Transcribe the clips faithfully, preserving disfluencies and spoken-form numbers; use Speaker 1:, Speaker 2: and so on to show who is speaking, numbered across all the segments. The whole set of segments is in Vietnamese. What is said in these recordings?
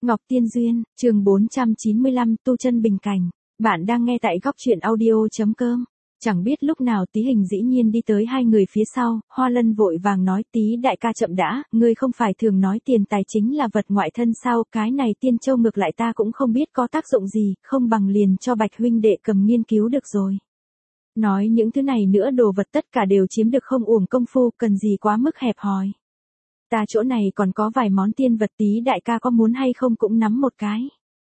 Speaker 1: Ngọc Tiên Duyên, chương bốn trăm chín mươi lăm, tu chân bình cảnh. Bạn đang nghe tại góc truyện audio.com. Chẳng biết lúc nào Tí Hình dĩ nhiên đi tới hai người phía sau, Hoa Lân vội vàng nói: Tí đại ca chậm đã, ngươi không phải thường nói tiền tài chính là vật ngoại thân sao, cái này tiên châu ngược lại ta cũng không biết có tác dụng gì, không bằng liền cho Bạch huynh đệ cầm nghiên cứu được rồi. Nói những thứ này nữa đồ vật tất cả đều chiếm được không uổng công phu, cần gì quá mức hẹp hòi. Ta chỗ này còn có vài món tiên vật, Tí đại ca có muốn hay không cũng nắm một cái.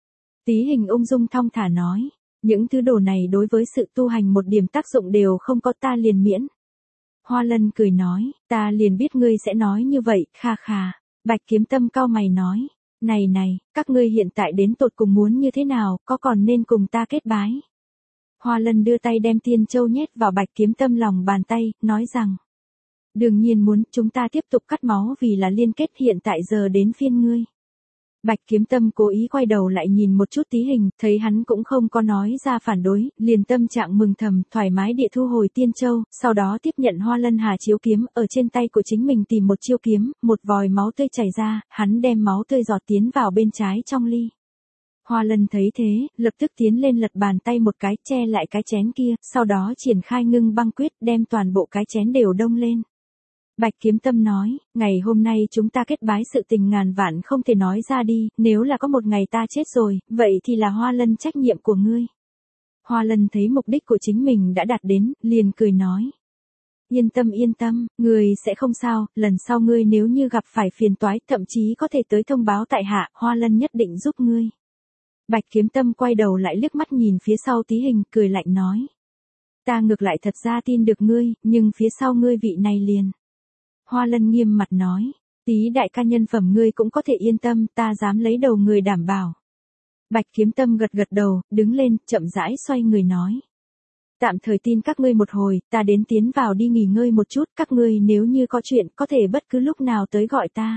Speaker 1: Tí Hình ung dung thong thả nói, những thứ đồ này đối với sự tu hành một điểm tác dụng đều không có, ta liền miễn. Hoa Lân cười nói, ta liền biết ngươi sẽ nói như vậy, kha kha. Bạch Kiếm Tâm cau mày nói, này này, các ngươi hiện tại đến tột cùng muốn như thế nào, có còn nên cùng ta kết bái. Hoa Lân đưa tay đem tiên châu nhét vào Bạch Kiếm Tâm lòng bàn tay, nói rằng, đương nhiên muốn, chúng ta tiếp tục cắt máu vì là liên kết, hiện tại giờ đến phiên ngươi. Bạch Kiếm Tâm cố ý quay đầu lại nhìn một chút Tí Hình, thấy hắn cũng không có nói ra phản đối, liền tâm trạng mừng thầm, thoải mái địa thu hồi tiên châu, sau đó tiếp nhận Hoa Lân Hà chiếu kiếm, ở trên tay của chính mình tìm một chiêu kiếm, một vòi máu tươi chảy ra, hắn đem máu tươi giọt tiến vào bên trái trong ly. Hoa Lân thấy thế, lập tức tiến lên lật bàn tay một cái, che lại cái chén kia, sau đó triển khai ngưng băng quyết, đem toàn bộ cái chén đều đông lên. Bạch Kiếm Tâm nói, ngày hôm nay chúng ta kết bái sự tình ngàn vạn không thể nói ra đi, nếu là có một ngày ta chết rồi, vậy thì là Hoa Lân trách nhiệm của ngươi. Hoa Lân thấy mục đích của chính mình đã đạt đến, liền cười nói. Yên tâm yên tâm, ngươi sẽ không sao, lần sau ngươi nếu như gặp phải phiền toái, thậm chí có thể tới thông báo tại hạ, Hoa Lân nhất định giúp ngươi. Bạch Kiếm Tâm quay đầu lại liếc mắt nhìn phía sau Tí Hình, cười lạnh nói. Ta ngược lại thật ra tin được ngươi, nhưng phía sau ngươi vị này liền. Hoa Lân nghiêm mặt nói, Tí đại ca nhân phẩm ngươi cũng có thể yên tâm, ta dám lấy đầu người đảm bảo. Bạch Kiếm Tâm gật gật đầu, đứng lên, chậm rãi xoay người nói. Tạm thời tin các ngươi một hồi, ta đến tiến vào đi nghỉ ngơi một chút, các ngươi nếu như có chuyện, có thể bất cứ lúc nào tới gọi ta.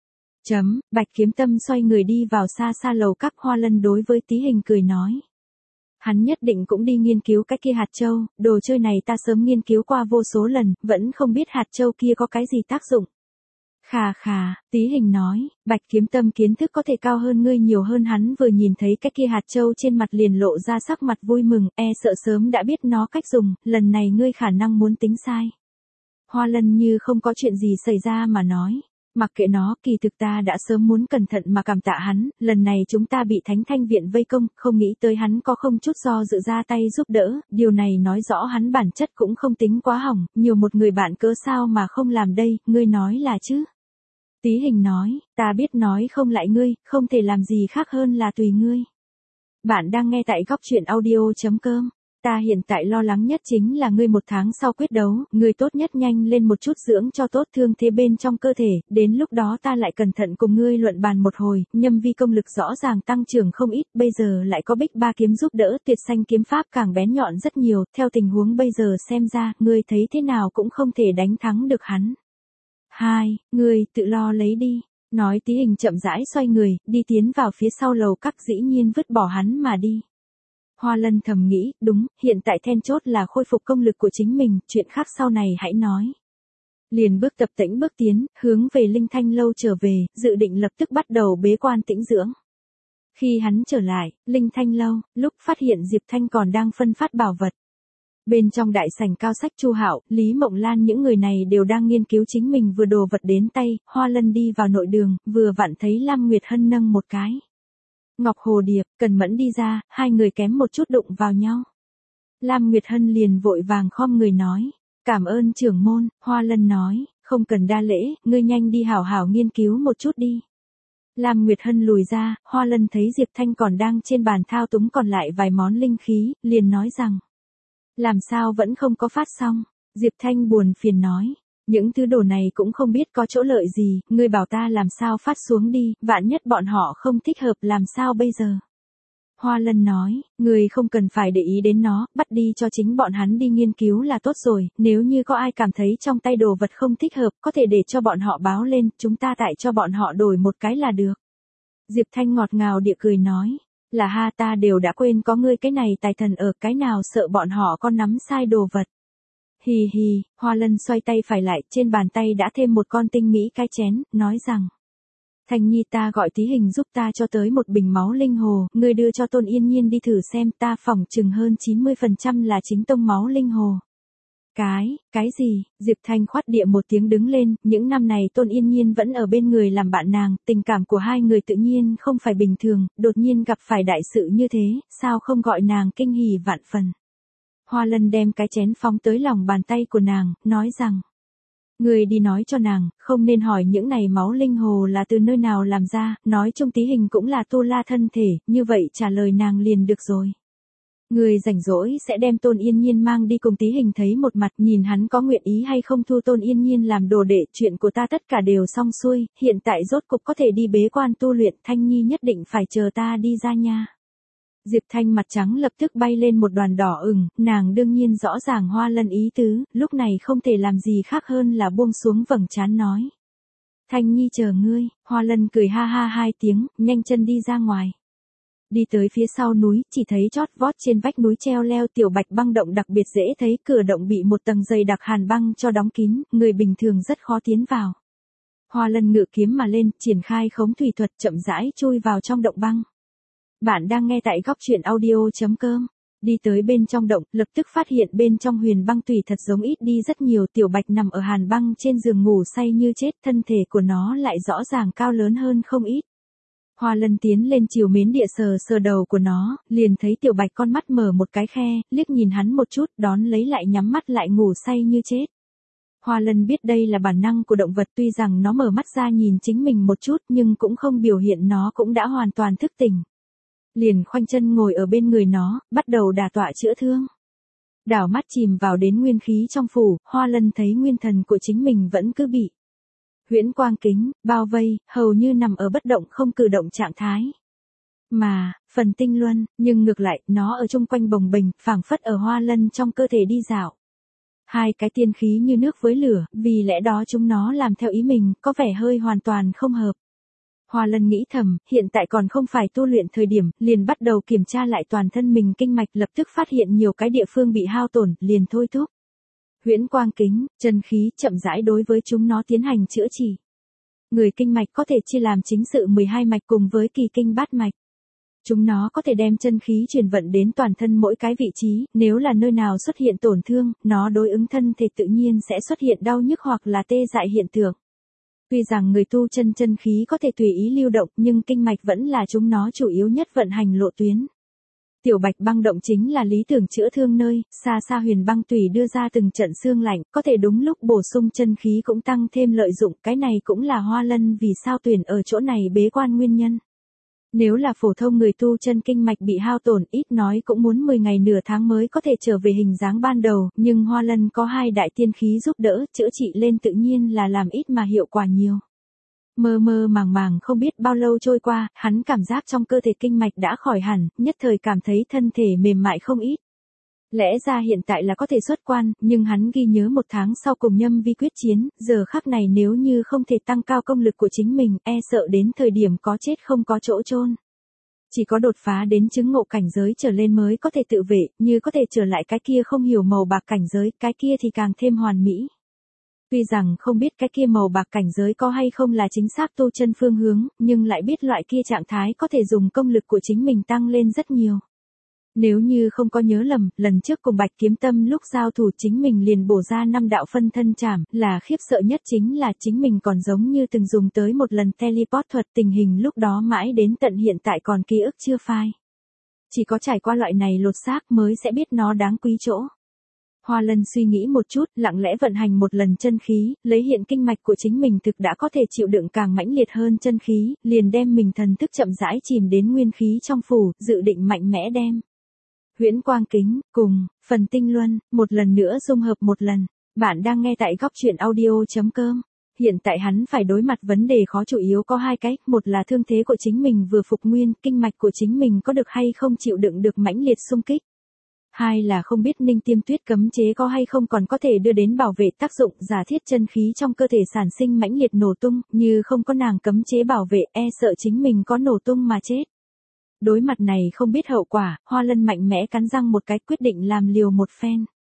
Speaker 1: Chấm, Bạch Kiếm Tâm xoay người đi vào xa xa lầu các. Hoa Lân đối với Tí Hình cười nói. Hắn nhất định cũng đi nghiên cứu cái kia hạt châu, đồ chơi này ta sớm nghiên cứu qua vô số lần, vẫn không biết hạt châu kia có cái gì tác dụng. Khà khà, Tí Hình nói, Bạch Kiếm Tâm kiến thức có thể cao hơn ngươi nhiều hơn, hắn vừa nhìn thấy cái kia hạt châu trên mặt liền lộ ra sắc mặt vui mừng, e sợ sớm đã biết nó cách dùng, lần này ngươi khả năng muốn tính sai. Hoa Lân như không có chuyện gì xảy ra mà nói. Mặc kệ nó, kỳ thực ta đã sớm muốn cẩn thận mà cảm tạ hắn, lần này chúng ta bị Thánh Thanh Viện vây công, không nghĩ tới hắn có không chút do dự ra tay giúp đỡ, điều này nói rõ hắn bản chất cũng không tính quá hỏng, nhiều một người bạn cớ sao mà không làm đây, ngươi nói là chứ. Tí Hình nói, ta biết nói không lại ngươi, không thể làm gì khác hơn là tùy ngươi. Bạn đang nghe tại góc truyện audio.com. Ta hiện tại lo lắng nhất chính là ngươi một tháng sau quyết đấu, ngươi tốt nhất nhanh lên một chút dưỡng cho tốt thương thế bên trong cơ thể, đến lúc đó ta lại cẩn thận cùng ngươi luận bàn một hồi, Nhâm Vi công lực rõ ràng tăng trưởng không ít, bây giờ lại có Bích Ba kiếm giúp đỡ, Tuyệt Xanh kiếm pháp càng bén nhọn rất nhiều, theo tình huống bây giờ xem ra, ngươi thấy thế nào cũng không thể đánh thắng được hắn. Hai, ngươi tự lo lấy đi. Nói Tí Hình chậm rãi xoay người, đi tiến vào phía sau lầu các, dĩ nhiên vứt bỏ hắn mà đi. Hoa Lân thầm nghĩ, đúng, hiện tại then chốt là khôi phục công lực của chính mình, chuyện khác sau này hãy nói. Liền bước tập tĩnh bước tiến, hướng về Linh Thanh lâu trở về, dự định lập tức bắt đầu bế quan tĩnh dưỡng. Khi hắn trở lại, Linh Thanh lâu, lúc phát hiện Diệp Thanh còn đang phân phát bảo vật. Bên trong đại sảnh cao sách Chu Hạo, Lý Mộng Lan những người này đều đang nghiên cứu chính mình vừa đồ vật đến tay, Hoa Lân đi vào nội đường, vừa vặn thấy Lam Nguyệt Hân nâng một cái Ngọc Hồ Điệp, Cần Mẫn đi ra, hai người kém một chút đụng vào nhau. Lam Nguyệt Hân liền vội vàng khom người nói, cảm ơn trưởng môn. Hoa Lân nói, không cần đa lễ, ngươi nhanh đi hảo hảo nghiên cứu một chút đi. Lam Nguyệt Hân lùi ra, Hoa Lân thấy Diệp Thanh còn đang trên bàn thao túng còn lại vài món linh khí, liền nói rằng, làm sao vẫn không có phát xong. Diệp Thanh buồn phiền nói, những thứ đồ này cũng không biết có chỗ lợi gì, ngươi bảo ta làm sao phát xuống đi, vạn nhất bọn họ không thích hợp làm sao bây giờ. Hoa Lân nói, ngươi không cần phải để ý đến nó, bắt đi cho chính bọn hắn đi nghiên cứu là tốt rồi, nếu như có ai cảm thấy trong tay đồ vật không thích hợp, có thể để cho bọn họ báo lên, chúng ta tại cho bọn họ đổi một cái là được. Diệp Thanh ngọt ngào địa cười nói, là ha, ta đều đã quên có ngươi cái này tài thần ở, cái nào sợ bọn họ có nắm sai đồ vật. Hì hì, Hoa Lân xoay tay phải lại, trên bàn tay đã thêm một con tinh mỹ cái chén, nói rằng, Thanh Nhi, ta gọi Tí Hình giúp ta cho tới một bình máu linh hồ, ngươi đưa cho Tôn Yên Nhiên đi thử xem, ta phỏng chừng hơn chín mươi phần trăm là chính tông máu linh hồ. Cái, cái gì? Diệp Thanh khoát địa một tiếng đứng lên, những năm này Tôn Yên Nhiên vẫn ở bên người làm bạn nàng, tình cảm của hai người tự nhiên không phải bình thường, đột nhiên gặp phải đại sự như thế, sao không gọi nàng kinh hỉ vạn phần. Hoa Lân đem cái chén phóng tới lòng bàn tay của nàng, nói rằng, người đi nói cho nàng, không nên hỏi những này máu linh hồ là từ nơi nào làm ra, nói chung Tí Hình cũng là tu la thân thể, như vậy trả lời nàng liền được rồi. Người rảnh rỗi sẽ đem Tôn Yên Nhiên mang đi cùng Tí Hình thấy một mặt, nhìn hắn có nguyện ý hay không thu Tôn Yên Nhiên làm đồ đệ, chuyện của ta tất cả đều xong xuôi, hiện tại rốt cục có thể đi bế quan tu luyện, Thanh Nhi nhất định phải chờ ta đi ra nha. Diệp Thanh mặt trắng lập tức bay lên một đoàn đỏ ửng, nàng đương nhiên rõ ràng Hoa Lân ý tứ, lúc này không thể làm gì khác hơn là buông xuống vầng trán nói. Thanh Nhi chờ ngươi, Hoa Lân cười ha ha hai tiếng, nhanh chân đi ra ngoài. Đi tới phía sau núi, chỉ thấy chót vót trên vách núi treo leo tiểu bạch băng động đặc biệt dễ thấy, cửa động bị một tầng dày đặc hàn băng cho đóng kín, người bình thường rất khó tiến vào. Hoa Lân ngự kiếm mà lên, triển khai khống thủy thuật chậm rãi chui vào trong động băng. Bạn đang nghe tại góc truyện audio chấm com. Đi tới bên trong động, lập tức phát hiện bên trong huyền băng tùy thật giống ít đi rất nhiều, tiểu bạch nằm ở hàn băng trên giường ngủ say như chết, thân thể của nó lại rõ ràng cao lớn hơn không ít. Hoa Lân tiến lên chiều mến địa sờ sờ đầu của nó, liền thấy tiểu bạch con mắt mở một cái khe, liếc nhìn hắn một chút, đón lấy lại nhắm mắt lại ngủ say như chết. Hoa Lân biết đây là bản năng của động vật, tuy rằng nó mở mắt ra nhìn chính mình một chút nhưng cũng không biểu hiện nó cũng đã hoàn toàn thức tỉnh. Liền khoanh chân ngồi ở bên người nó, bắt đầu đả tọa chữa thương. Đảo mắt chìm vào đến nguyên khí trong phủ, Hoa Lân thấy nguyên thần của chính mình vẫn cứ bị huyễn quang kính bao vây, hầu như nằm ở bất động không cử động trạng thái. Mà, phần tinh luân, nhưng ngược lại, nó ở chung quanh bồng bềnh, phảng phất ở Hoa Lân trong cơ thể đi dạo. Hai cái tiên khí như nước với lửa, vì lẽ đó chúng nó làm theo ý mình, có vẻ hơi hoàn toàn không hợp. Hoa Lân nghĩ thầm, hiện tại còn không phải tu luyện thời điểm, liền bắt đầu kiểm tra lại toàn thân mình kinh mạch, lập tức phát hiện nhiều cái địa phương bị hao tổn, liền thôi thúc huyễn quang kính, chân khí chậm rãi đối với chúng nó tiến hành chữa trị. Người kinh mạch có thể chia làm chính sự mười hai mạch cùng với kỳ kinh bát mạch. Chúng nó có thể đem chân khí truyền vận đến toàn thân mỗi cái vị trí, nếu là nơi nào xuất hiện tổn thương, nó đối ứng thân thể tự nhiên sẽ xuất hiện đau nhức hoặc là tê dại hiện tượng. Tuy rằng người tu chân chân khí có thể tùy ý lưu động, nhưng kinh mạch vẫn là chúng nó chủ yếu nhất vận hành lộ tuyến. Tiểu bạch băng động chính là lý tưởng chữa thương nơi, xa xa huyền băng tùy đưa ra từng trận xương lạnh, có thể đúng lúc bổ sung chân khí cũng tăng thêm lợi dụng, cái này cũng là Hoa Lân vì sao tuyển ở chỗ này bế quan nguyên nhân. Nếu là phổ thông người tu chân kinh mạch bị hao tổn, ít nói cũng muốn mười ngày nửa tháng mới có thể trở về hình dáng ban đầu, nhưng Hoa Lân có hai đại tiên khí giúp đỡ, chữa trị lên tự nhiên là làm ít mà hiệu quả nhiều. Mơ mơ màng màng không biết bao lâu trôi qua, hắn cảm giác trong cơ thể kinh mạch đã khỏi hẳn, nhất thời cảm thấy thân thể mềm mại không ít. Lẽ ra hiện tại là có thể xuất quan, nhưng hắn ghi nhớ một tháng sau cùng Nhâm Vi quyết chiến, giờ khắc này nếu như không thể tăng cao công lực của chính mình, e sợ đến thời điểm có chết không có chỗ chôn. Chỉ có đột phá đến chứng ngộ cảnh giới trở lên mới có thể tự vệ, như có thể trở lại cái kia không hiểu màu bạc cảnh giới, cái kia thì càng thêm hoàn mỹ. Tuy rằng không biết cái kia màu bạc cảnh giới có hay không là chính xác tu chân phương hướng, nhưng lại biết loại kia trạng thái có thể dùng công lực của chính mình tăng lên rất nhiều. Nếu như không có nhớ lầm, lần trước cùng Bạch Kiếm Tâm lúc giao thủ chính mình liền bổ ra năm đạo phân thân trảm, là khiếp sợ nhất chính là chính mình còn giống như từng dùng tới một lần teleport thuật, tình hình lúc đó mãi đến tận hiện tại còn ký ức chưa phai. Chỉ có trải qua loại này lột xác mới sẽ biết nó đáng quý chỗ. Hoa Lân suy nghĩ một chút, lặng lẽ vận hành một lần chân khí, lấy hiện kinh mạch của chính mình thực đã có thể chịu đựng càng mãnh liệt hơn chân khí, liền đem mình thần thức chậm rãi chìm đến nguyên khí trong phủ, dự định mạnh mẽ đem huyễn quang kính, cùng, phần tinh luân, một lần nữa dung hợp một lần. Bạn đang nghe tại góc truyện audio chấm com. Hiện tại hắn phải đối mặt vấn đề khó chủ yếu có hai cách, một là thương thế của chính mình vừa phục nguyên, kinh mạch của chính mình có được hay không chịu đựng được mãnh liệt xung kích. Hai là không biết Ninh Tiêm Tuyết cấm chế có hay không còn có thể đưa đến bảo vệ tác dụng, giả thiết chân khí trong cơ thể sản sinh mãnh liệt nổ tung, như không có nàng cấm chế bảo vệ, e sợ chính mình có nổ tung mà chết. Đối mặt này không biết hậu quả, Hoa Lân mạnh mẽ cắn răng một cái quyết định làm liều một phen.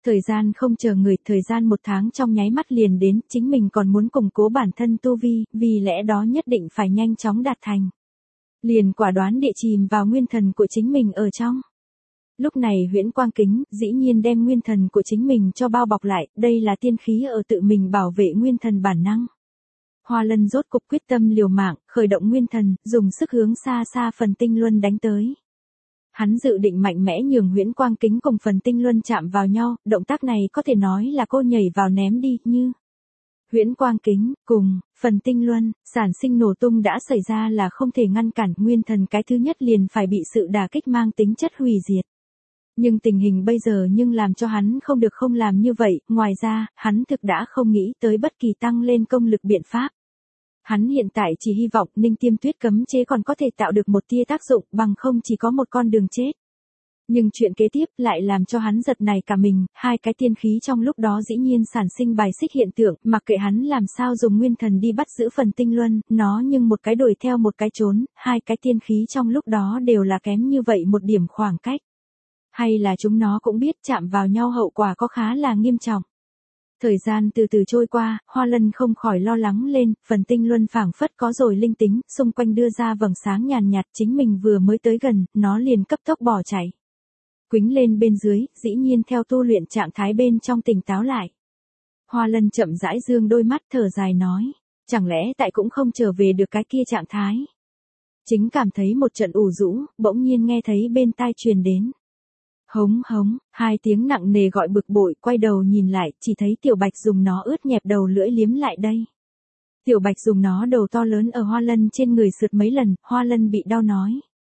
Speaker 1: Thời gian không chờ người, thời gian một tháng trong nháy mắt liền đến, chính mình còn muốn củng cố bản thân tu vi, vì lẽ đó nhất định phải nhanh chóng đạt thành. Liền quả đoán địa chìm vào nguyên thần của chính mình ở trong. Lúc này Huyễn Quang Kính, dĩ nhiên đem nguyên thần của chính mình cho bao bọc lại, đây là tiên khí ở tự mình bảo vệ nguyên thần bản năng. Hoa Lân rốt cục quyết tâm liều mạng, khởi động nguyên thần, dùng sức hướng xa xa phần tinh luân đánh tới. Hắn dự định mạnh mẽ nhường Huyễn Quang Kính cùng phần tinh luân chạm vào nhau, động tác này có thể nói là cô nhảy vào ném đi, như Huyễn Quang Kính, cùng, phần tinh luân, sản sinh nổ tung đã xảy ra là không thể ngăn cản, nguyên thần cái thứ nhất liền phải bị sự đả kích mang tính chất hủy diệt. Nhưng tình hình bây giờ nhưng làm cho hắn không được không làm như vậy, ngoài ra, hắn thực đã không nghĩ tới bất kỳ tăng lên công lực biện pháp. Hắn hiện tại chỉ hy vọng Ninh Tiêm Tuyết cấm chế còn có thể tạo được một tia tác dụng, bằng không chỉ có một con đường chết. Nhưng chuyện kế tiếp lại làm cho hắn giật nảy cả mình, hai cái tiên khí trong lúc đó dĩ nhiên sản sinh bài xích hiện tượng, mặc kệ hắn làm sao dùng nguyên thần đi bắt giữ phần tinh luân, nó nhưng một cái đuổi theo một cái trốn, hai cái tiên khí trong lúc đó đều là kém như vậy một điểm khoảng cách. Hay là chúng nó cũng biết chạm vào nhau hậu quả có khá là nghiêm trọng. Thời gian từ từ trôi qua, Hoa Lân không khỏi lo lắng lên, phần tinh luân phảng phất có rồi linh tính, xung quanh đưa ra vầng sáng nhàn nhạt, chính mình vừa mới tới gần, nó liền cấp tốc bỏ chạy. Quýnh lên bên dưới, dĩ nhiên theo tu luyện trạng thái bên trong tỉnh táo lại. Hoa Lân chậm rãi dương đôi mắt thở dài nói, chẳng lẽ tại cũng không trở về được cái kia trạng thái. Chính cảm thấy một trận ủ rũ, bỗng nhiên nghe thấy bên tai truyền đến. Hống hống, hai tiếng nặng nề gọi bực bội, quay đầu nhìn lại, chỉ thấy Tiểu Bạch dùng nó ướt nhẹp đầu lưỡi liếm lại đây. Tiểu Bạch dùng nó đầu to lớn ở Hoa Lân trên người sượt mấy lần, Hoa Lân bị đau nói.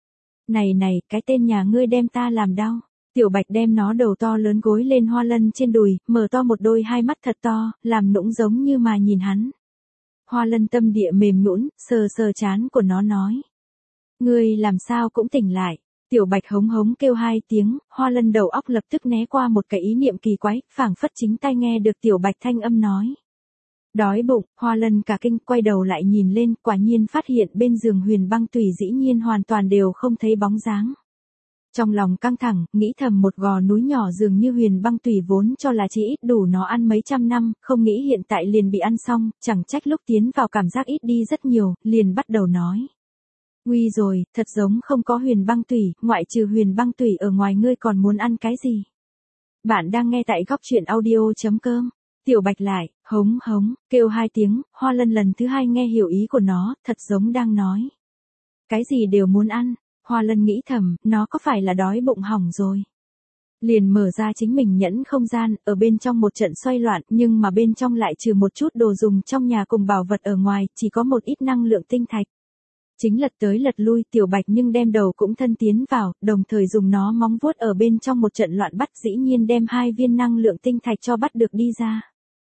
Speaker 1: Này này, cái tên nhà ngươi đem ta làm đau. Tiểu Bạch đem nó đầu to lớn gối lên Hoa Lân trên đùi, mở to một đôi hai mắt thật to, làm nũng giống như mà nhìn hắn. Hoa Lân tâm địa mềm nhũn, sờ sờ trán của nó nói. Ngươi làm sao cũng tỉnh lại. Tiểu Bạch hống hống kêu hai tiếng, Hoa Lân đầu óc lập tức né qua một cái ý niệm kỳ quái, phảng phất chính tai nghe được Tiểu Bạch thanh âm nói. Đói bụng, Hoa Lân cả kinh quay đầu lại nhìn lên, quả nhiên phát hiện bên giường Huyền Băng Tùy dĩ nhiên hoàn toàn đều không thấy bóng dáng. Trong lòng căng thẳng, nghĩ thầm một gò núi nhỏ dường như Huyền Băng Tùy vốn cho là chỉ ít đủ nó ăn mấy trăm năm, không nghĩ hiện tại liền bị ăn xong, chẳng trách lúc tiến vào cảm giác ít đi rất nhiều, liền bắt đầu nói. Nguy rồi, thật giống không có Huyền Băng Tùy, ngoại trừ Huyền Băng Tùy ở ngoài ngươi còn muốn ăn cái gì? Bạn đang nghe tại góc truyện audio chấm com. Tiểu Bạch lại, hống hống, kêu hai tiếng, Hoa Lân lần thứ hai nghe hiểu ý của nó, thật giống đang nói. Cái gì đều muốn ăn, Hoa Lân nghĩ thầm, nó có phải là đói bụng hỏng rồi. Liền mở ra chính mình nhẫn không gian, ở bên trong một trận xoay loạn, nhưng mà bên trong lại trừ một chút đồ dùng trong nhà cùng bảo vật ở ngoài, chỉ có một ít năng lượng tinh thạch. Chính lật tới lật lui, Tiểu Bạch nhưng đem đầu cũng thân tiến vào, đồng thời dùng nó móng vuốt ở bên trong một trận loạn bắt, dĩ nhiên đem hai viên năng lượng tinh thạch cho bắt được đi ra.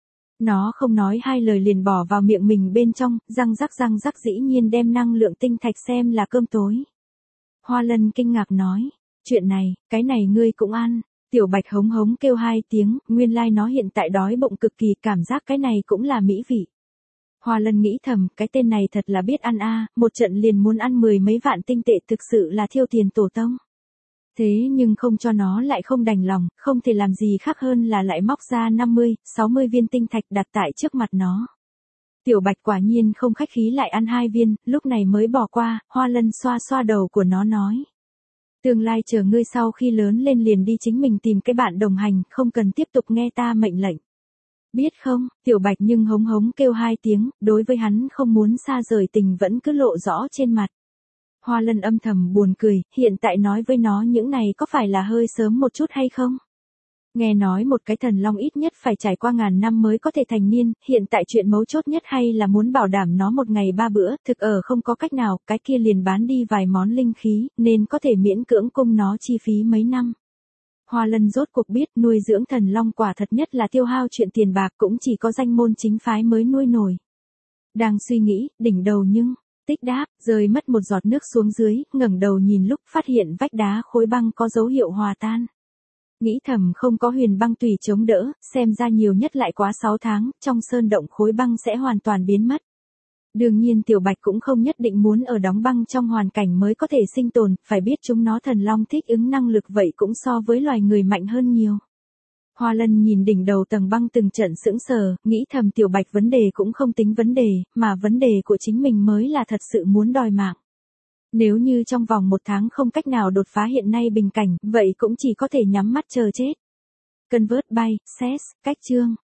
Speaker 1: Nó không nói hai lời liền bỏ vào miệng mình bên trong, răng rắc răng rắc dĩ nhiên đem năng lượng tinh thạch xem là cơm tối. Hoa Lân kinh ngạc nói, chuyện này, cái này ngươi cũng ăn. Tiểu Bạch hống hống kêu hai tiếng, nguyên lai nó hiện tại đói bụng cực kỳ, cảm giác cái này cũng là mỹ vị. Hoa Lân nghĩ thầm, cái tên này thật là biết ăn a, một trận liền muốn ăn mười mấy vạn tinh tệ, thực sự là thiêu tiền tổ tông. Thế nhưng không cho nó lại không đành lòng, không thể làm gì khác hơn là lại móc ra năm mươi, sáu mươi viên tinh thạch đặt tại trước mặt nó. Tiểu Bạch quả nhiên không khách khí lại ăn hai viên, lúc này mới bỏ qua, Hoa Lân xoa xoa đầu của nó nói. Tương lai chờ ngươi sau khi lớn lên liền đi chính mình tìm cái bạn đồng hành, không cần tiếp tục nghe ta mệnh lệnh. Biết không, Tiểu Bạch nhưng hống hống kêu hai tiếng, đối với hắn không muốn xa rời tình vẫn cứ lộ rõ trên mặt. Hoa Lân âm thầm buồn cười, hiện tại nói với nó những này có phải là hơi sớm một chút hay không? Nghe nói một cái thần long ít nhất phải trải qua ngàn năm mới có thể thành niên, hiện tại chuyện mấu chốt nhất hay là muốn bảo đảm nó một ngày ba bữa, thực ở không có cách nào, cái kia liền bán đi vài món linh khí, nên có thể miễn cưỡng cung nó chi phí mấy năm. Hoa Lân rốt cuộc biết nuôi dưỡng thần long quả thật nhất là tiêu hao chuyện tiền bạc, cũng chỉ có danh môn chính phái mới nuôi nổi. Đang suy nghĩ, đỉnh đầu nhưng, tích đáp, rơi mất một giọt nước xuống dưới, ngẩng đầu nhìn lúc phát hiện vách đá khối băng có dấu hiệu hòa tan. Nghĩ thầm không có Huyền Băng Tùy chống đỡ, xem ra nhiều nhất lại quá sáu tháng, trong sơn động khối băng sẽ hoàn toàn biến mất. Đương nhiên Tiểu Bạch cũng không nhất định muốn ở đóng băng trong hoàn cảnh mới có thể sinh tồn, phải biết chúng nó thần long thích ứng năng lực vậy cũng so với loài người mạnh hơn nhiều. Hoa Lân nhìn đỉnh đầu tầng băng từng trận sững sờ, nghĩ thầm Tiểu Bạch vấn đề cũng không tính vấn đề, mà vấn đề của chính mình mới là thật sự muốn đòi mạng. Nếu như trong vòng một tháng không cách nào đột phá hiện nay bình cảnh, vậy cũng chỉ có thể nhắm mắt chờ chết. Convert by, S E S, cách chương.